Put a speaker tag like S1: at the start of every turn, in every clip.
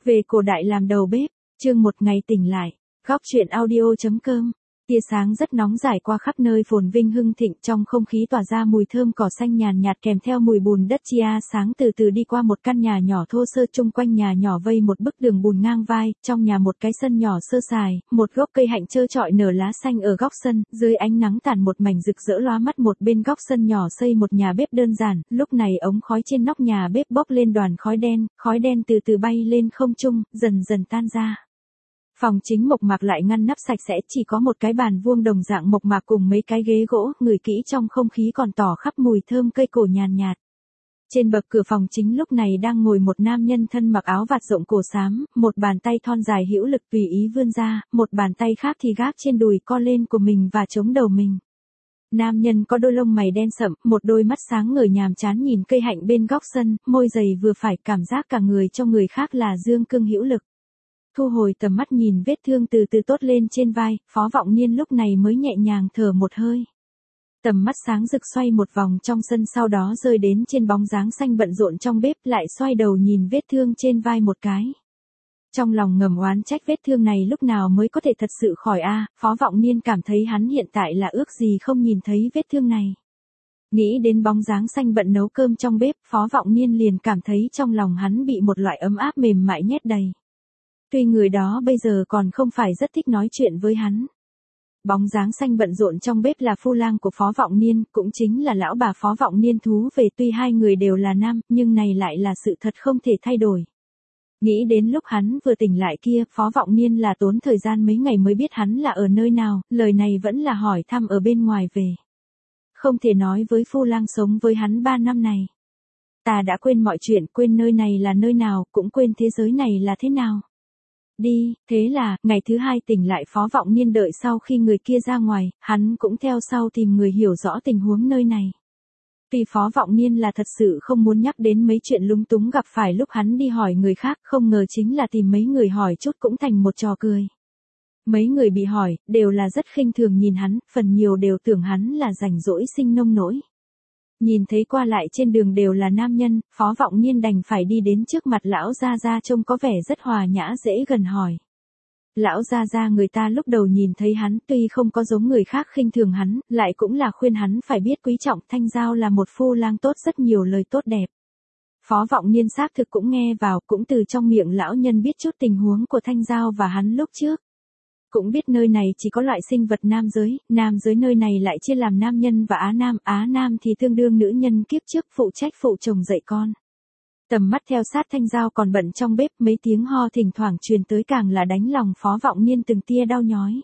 S1: Về cổ đại làm đầu bếp, chương một ngày tỉnh lại, góc truyện audio.com. Tia sáng rất nóng rải qua khắp nơi phồn vinh hưng thịnh, trong không khí tỏa ra mùi thơm cỏ xanh nhàn nhạt kèm theo mùi bùn đất chia sáng từ từ đi qua một căn nhà nhỏ thô sơ, chung quanh nhà nhỏ vây một bức tường bùn ngang vai, trong nhà một cái sân nhỏ sơ sài, một gốc cây hạnh trơ trọi nở lá xanh ở góc sân, dưới ánh nắng tàn một mảnh rực rỡ lóa mắt. Một bên góc sân nhỏ xây một nhà bếp đơn giản, lúc này ống khói trên nóc nhà bếp bốc lên đoàn khói đen từ từ bay lên không trung, dần dần tan ra. Phòng chính mộc mạc lại ngăn nắp sạch sẽ, chỉ có một cái bàn vuông đồng dạng mộc mạc cùng mấy cái ghế gỗ, ngửi kỹ trong không khí còn tỏ khắp mùi thơm cây cổ nhàn nhạt. Trên bậc cửa phòng chính lúc này đang ngồi một nam nhân thân mặc áo vạt rộng cổ xám, một bàn tay thon dài hữu lực tùy ý vươn ra, một bàn tay khác thì gác trên đùi co lên của mình và chống đầu mình. Nam nhân có đôi lông mày đen sậm, một đôi mắt sáng ngời nhàm chán nhìn cây hạnh bên góc sân, môi dày vừa phải, cảm giác cả người cho người khác là dương cương hữu lực. Thu hồi tầm mắt nhìn vết thương từ từ tốt lên trên vai, Phó Vọng Niên lúc này mới nhẹ nhàng thở một hơi. Tầm mắt sáng rực xoay một vòng trong sân, sau đó rơi đến trên bóng dáng xanh bận rộn trong bếp, lại xoay đầu nhìn vết thương trên vai một cái. Trong lòng ngầm oán trách vết thương này lúc nào mới có thể thật sự khỏi a. Phó Vọng Niên cảm thấy hắn hiện tại là ước gì không nhìn thấy vết thương này. Nghĩ đến bóng dáng xanh bận nấu cơm trong bếp, Phó Vọng Niên liền cảm thấy trong lòng hắn bị một loại ấm áp mềm mại nhét đầy. Tuy người đó bây giờ còn không phải rất thích nói chuyện với hắn. Bóng dáng xanh bận rộn trong bếp là phu lang của Phó Vọng Niên, cũng chính là lão bà Phó Vọng Niên thú về, tuy hai người đều là nam, nhưng này lại là sự thật không thể thay đổi. Nghĩ đến lúc hắn vừa tỉnh lại kia, Phó Vọng Niên là tốn thời gian mấy ngày mới biết hắn là ở nơi nào, lời này vẫn là hỏi thăm ở bên ngoài về. Không thể nói với phu lang sống với hắn 3 năm này. Ta đã quên mọi chuyện, quên nơi này là nơi nào, cũng quên thế giới này là thế nào. Đi, thế là, ngày thứ 2 tỉnh lại Phó Vọng Niên đợi sau khi người kia ra ngoài, hắn cũng theo sau tìm người hiểu rõ tình huống nơi này. Vì Phó Vọng Niên là thật sự không muốn nhắc đến mấy chuyện lúng túng gặp phải lúc hắn đi hỏi người khác, không ngờ chính là tìm mấy người hỏi chút cũng thành một trò cười. Mấy người bị hỏi, đều là rất khinh thường nhìn hắn, phần nhiều đều tưởng hắn là rảnh rỗi sinh nông nỗi. Nhìn thấy qua lại trên đường đều là nam nhân, Phó Vọng Niên đành phải đi đến trước mặt lão gia gia trông có vẻ rất hòa nhã dễ gần hỏi. Lão gia gia người ta lúc đầu nhìn thấy hắn tuy không có giống người khác khinh thường hắn, lại cũng là khuyên hắn phải biết quý trọng Thanh Giao là một phu lang tốt, rất nhiều lời tốt đẹp. Phó Vọng Niên xác thực cũng nghe vào, cũng từ trong miệng lão nhân biết chút tình huống của Thanh Giao và hắn lúc trước. Cũng biết nơi này chỉ có loại sinh vật nam giới nơi này lại chia làm nam nhân và á nam thì tương đương nữ nhân kiếp trước phụ trách phụ chồng dạy con. Tầm mắt theo sát Thanh Giao còn bận trong bếp, mấy tiếng ho thỉnh thoảng truyền tới càng là đánh lòng Phó Vọng Niên từng tia đau nhói.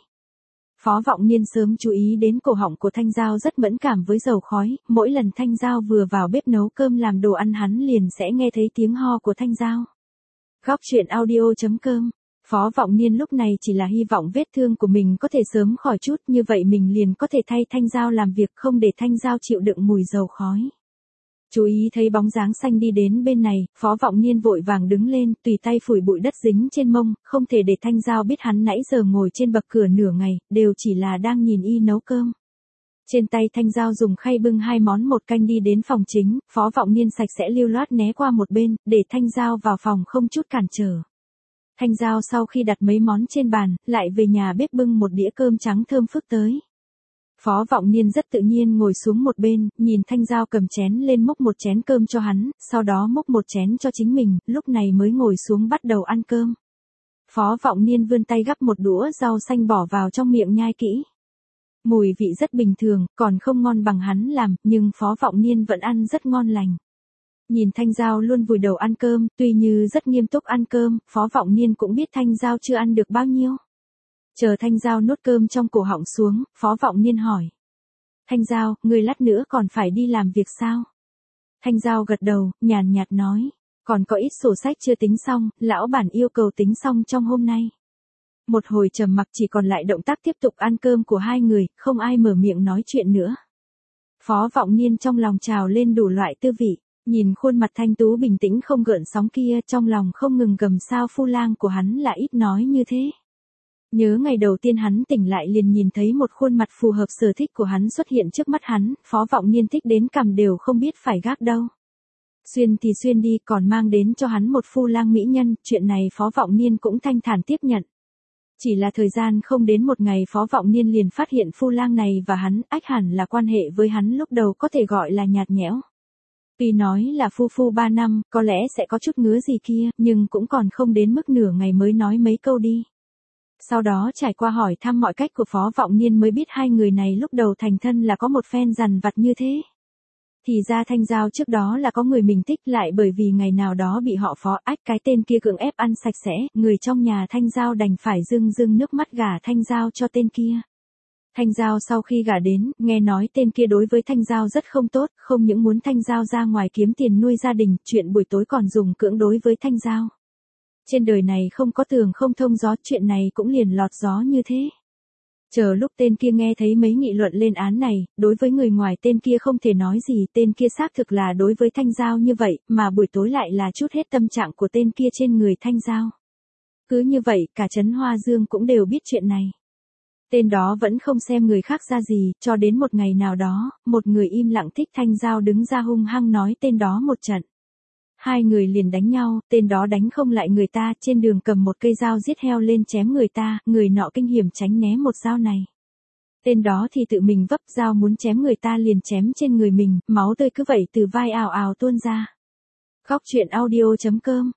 S1: Phó Vọng Niên sớm chú ý đến cổ họng của Thanh Giao rất mẫn cảm với dầu khói, mỗi lần Thanh Giao vừa vào bếp nấu cơm làm đồ ăn hắn liền sẽ nghe thấy tiếng ho của Thanh Giao. Góc truyện audio.com. Phó Vọng Niên lúc này chỉ là hy vọng vết thương của mình có thể sớm khỏi chút, như vậy mình liền có thể thay Thanh Giao làm việc, không để Thanh Giao chịu đựng mùi dầu khói. Chú ý thấy bóng dáng xanh đi đến bên này, Phó Vọng Niên vội vàng đứng lên, tùy tay phủi bụi đất dính trên mông, không thể để Thanh Giao biết hắn nãy giờ ngồi trên bậc cửa nửa ngày, đều chỉ là đang nhìn y nấu cơm. Trên tay Thanh Giao dùng khay bưng 2 món một canh đi đến phòng chính, Phó Vọng Niên sạch sẽ lưu loát né qua một bên, để Thanh Giao vào phòng không chút cản trở. Thanh Giao sau khi đặt mấy món trên bàn, lại về nhà bếp bưng một đĩa cơm trắng thơm phức tới. Phó Vọng Niên rất tự nhiên ngồi xuống một bên, nhìn Thanh Giao cầm chén lên múc một chén cơm cho hắn, sau đó múc một chén cho chính mình, lúc này mới ngồi xuống bắt đầu ăn cơm. Phó Vọng Niên vươn tay gắp một đũa rau xanh bỏ vào trong miệng nhai kỹ. Mùi vị rất bình thường, còn không ngon bằng hắn làm, nhưng Phó Vọng Niên vẫn ăn rất ngon lành. Nhìn Thanh Giao luôn vùi đầu ăn cơm, tuy như rất nghiêm túc ăn cơm, Phó Vọng Niên cũng biết Thanh Giao chưa ăn được bao nhiêu. Chờ Thanh Giao nuốt cơm trong cổ họng xuống, Phó Vọng Niên hỏi. Thanh Giao, người lát nữa còn phải đi làm việc sao? Thanh Giao gật đầu, nhàn nhạt nói. Còn có ít sổ sách chưa tính xong, lão bản yêu cầu tính xong trong hôm nay. Một hồi trầm mặc chỉ còn lại động tác tiếp tục ăn cơm của hai người, không ai mở miệng nói chuyện nữa. Phó Vọng Niên trong lòng trào lên đủ loại tư vị. Nhìn khuôn mặt thanh tú bình tĩnh không gợn sóng kia, trong lòng không ngừng gầm sao phu lang của hắn là ít nói như thế. Nhớ ngày đầu tiên hắn tỉnh lại liền nhìn thấy một khuôn mặt phù hợp sở thích của hắn xuất hiện trước mắt hắn, Phó Vọng Niên thích đến cằm đều không biết phải gác đâu. Xuyên thì xuyên đi, còn mang đến cho hắn một phu lang mỹ nhân, chuyện này Phó Vọng Niên cũng thanh thản tiếp nhận. Chỉ là thời gian không đến một ngày Phó Vọng Niên liền phát hiện phu lang này và hắn, ách hẳn là quan hệ với hắn lúc đầu có thể gọi là nhạt nhẽo. Tuy nói là phu 3 năm, có lẽ sẽ có chút ngứa gì kia, nhưng cũng còn không đến mức nửa ngày mới nói mấy câu đi. Sau đó trải qua hỏi thăm mọi cách của Phó Vọng Niên mới biết hai người này lúc đầu thành thân là có một phen dằn vặt như thế. Thì ra Thanh Giao trước đó là có người mình thích, lại bởi vì ngày nào đó bị họ Phó ách cái tên kia cưỡng ép ăn sạch sẽ, người trong nhà Thanh Giao đành phải rưng nước mắt gả Thanh Giao cho tên kia. Thanh Giao sau khi gả đến, nghe nói tên kia đối với Thanh Giao rất không tốt, không những muốn Thanh Giao ra ngoài kiếm tiền nuôi gia đình, chuyện buổi tối còn dùng cưỡng đối với Thanh Giao. Trên đời này không có tường không thông gió, chuyện này cũng liền lọt gió như thế. Chờ lúc tên kia nghe thấy mấy nghị luận lên án này, đối với người ngoài tên kia không thể nói gì, tên kia xác thực là đối với Thanh Giao như vậy, mà buổi tối lại là chút hết tâm trạng của tên kia trên người Thanh Giao. Cứ như vậy, cả trấn Hoa Dương cũng đều biết chuyện này. Tên đó vẫn không xem người khác ra gì, cho đến một ngày nào đó, một người im lặng thích Thanh Giao đứng ra hung hăng nói tên đó một trận. Hai người liền đánh nhau, tên đó đánh không lại người ta, trên đường cầm một cây dao giết heo lên chém người ta, người nọ kinh hiểm tránh né một dao này. Tên đó thì tự mình vấp dao muốn chém người ta liền chém trên người mình, máu tươi cứ vậy từ vai ào ào tuôn ra. Góc truyện audio.com.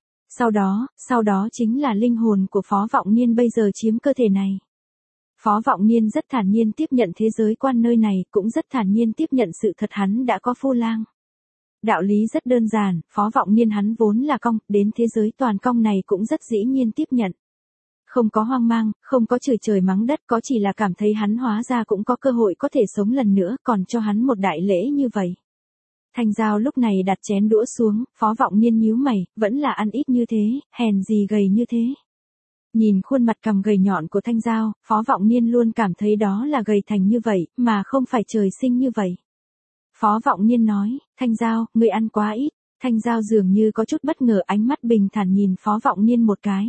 S1: Sau đó chính là linh hồn của Phó Vọng Niên bây giờ chiếm cơ thể này. Phó Vọng Niên rất thản nhiên tiếp nhận thế giới quan nơi này, cũng rất thản nhiên tiếp nhận sự thật hắn đã có phu lang. Đạo lý rất đơn giản, Phó Vọng Niên hắn vốn là cong, đến thế giới toàn cong này cũng rất dĩ nhiên tiếp nhận. Không có hoang mang, không có chửi trời mắng đất, có chỉ là cảm thấy hắn hóa ra cũng có cơ hội có thể sống lần nữa, còn cho hắn một đại lễ như vậy. Thanh Giao lúc này đặt chén đũa xuống, Phó Vọng Niên nhíu mày, vẫn là ăn ít như thế, hèn gì gầy như thế. Nhìn khuôn mặt cằm gầy nhọn của Thanh Giao, Phó Vọng Niên luôn cảm thấy đó là gầy thành như vậy, mà không phải trời sinh như vậy. Phó Vọng Niên nói, Thanh Giao, ngươi ăn quá ít. Thanh Giao dường như có chút bất ngờ, ánh mắt bình thản nhìn Phó Vọng Niên một cái.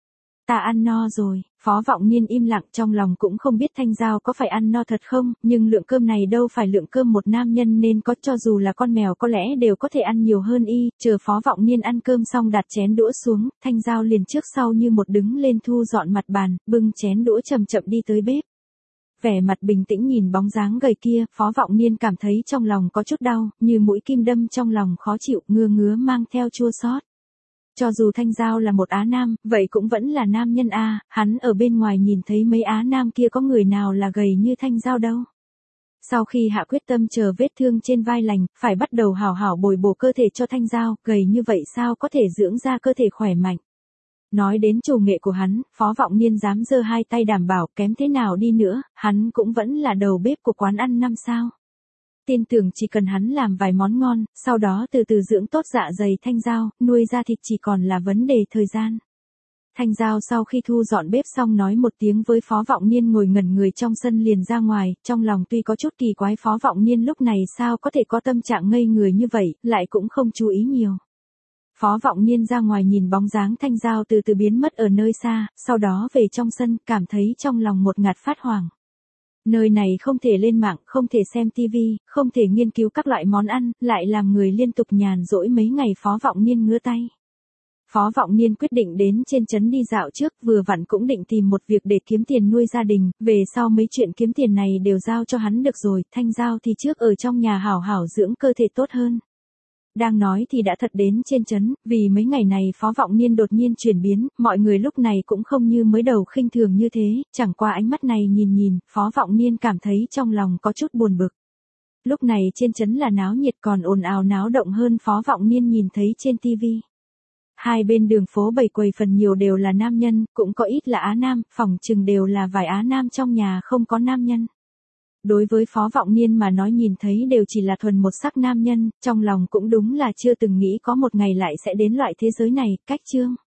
S1: Ta ăn no rồi. Phó Vọng Niên im lặng, trong lòng cũng không biết Thanh Giao có phải ăn no thật không, nhưng lượng cơm này đâu phải lượng cơm một nam nhân nên có, cho dù là con mèo có lẽ đều có thể ăn nhiều hơn y. Chờ Phó Vọng Niên ăn cơm xong đặt chén đũa xuống, Thanh Giao liền trước sau như một đứng lên thu dọn mặt bàn, bưng chén đũa chậm chậm đi tới bếp. Vẻ mặt bình tĩnh nhìn bóng dáng gầy kia, Phó Vọng Niên cảm thấy trong lòng có chút đau, như mũi kim đâm trong lòng khó chịu, ngứa mang theo chua xót. Cho dù Thanh Giao là một Á Nam, vậy cũng vẫn là nam nhân a, hắn ở bên ngoài nhìn thấy mấy Á Nam kia có người nào là gầy như Thanh Giao đâu. Sau khi hạ quyết tâm chờ vết thương trên vai lành, phải bắt đầu hảo hảo bồi bổ cơ thể cho Thanh Giao, gầy như vậy sao có thể dưỡng ra cơ thể khỏe mạnh. Nói đến trù nghệ của hắn, Phó Vọng Niên dám giơ hai tay đảm bảo, kém thế nào đi nữa, hắn cũng vẫn là đầu bếp của quán ăn 5 sao. Tin tưởng chỉ cần hắn làm vài món ngon, sau đó từ từ dưỡng tốt dạ dày Thanh Giao, nuôi ra thịt chỉ còn là vấn đề thời gian. Thanh Giao sau khi thu dọn bếp xong nói một tiếng với Phó Vọng Niên ngồi ngẩn người trong sân liền ra ngoài, trong lòng tuy có chút kỳ quái Phó Vọng Niên lúc này sao có thể có tâm trạng ngây người như vậy, lại cũng không chú ý nhiều. Phó Vọng Niên ra ngoài nhìn bóng dáng Thanh Giao từ từ biến mất ở nơi xa, sau đó về trong sân, cảm thấy trong lòng một ngạt phát hoảng. Nơi này không thể lên mạng, không thể xem tivi, không thể nghiên cứu các loại món ăn, lại làm người liên tục nhàn rỗi mấy ngày. Phó Vọng Niên ngứa tay. Phó Vọng Niên quyết định đến trên trấn đi dạo trước, vừa vặn cũng định tìm một việc để kiếm tiền nuôi gia đình, về sau mấy chuyện kiếm tiền này đều giao cho hắn được rồi, Thanh Giao thì trước ở trong nhà hảo hảo dưỡng cơ thể tốt hơn. Đang nói thì đã thật đến trên trấn, vì mấy ngày này Phó Vọng Niên đột nhiên chuyển biến, mọi người lúc này cũng không như mới đầu khinh thường như thế, chẳng qua ánh mắt này nhìn, Phó Vọng Niên cảm thấy trong lòng có chút buồn bực. Lúc này trên trấn là náo nhiệt còn ồn ào náo động hơn Phó Vọng Niên nhìn thấy trên tivi. Hai bên đường phố bày quầy phần nhiều đều là nam nhân, cũng có ít là Á Nam, phỏng chừng đều là vài Á Nam trong nhà không có nam nhân. Đối với Phó Vọng Niên mà nói nhìn thấy đều chỉ là thuần một sắc nam nhân, trong lòng cũng đúng là chưa từng nghĩ có một ngày lại sẽ đến loại thế giới này. Cách chương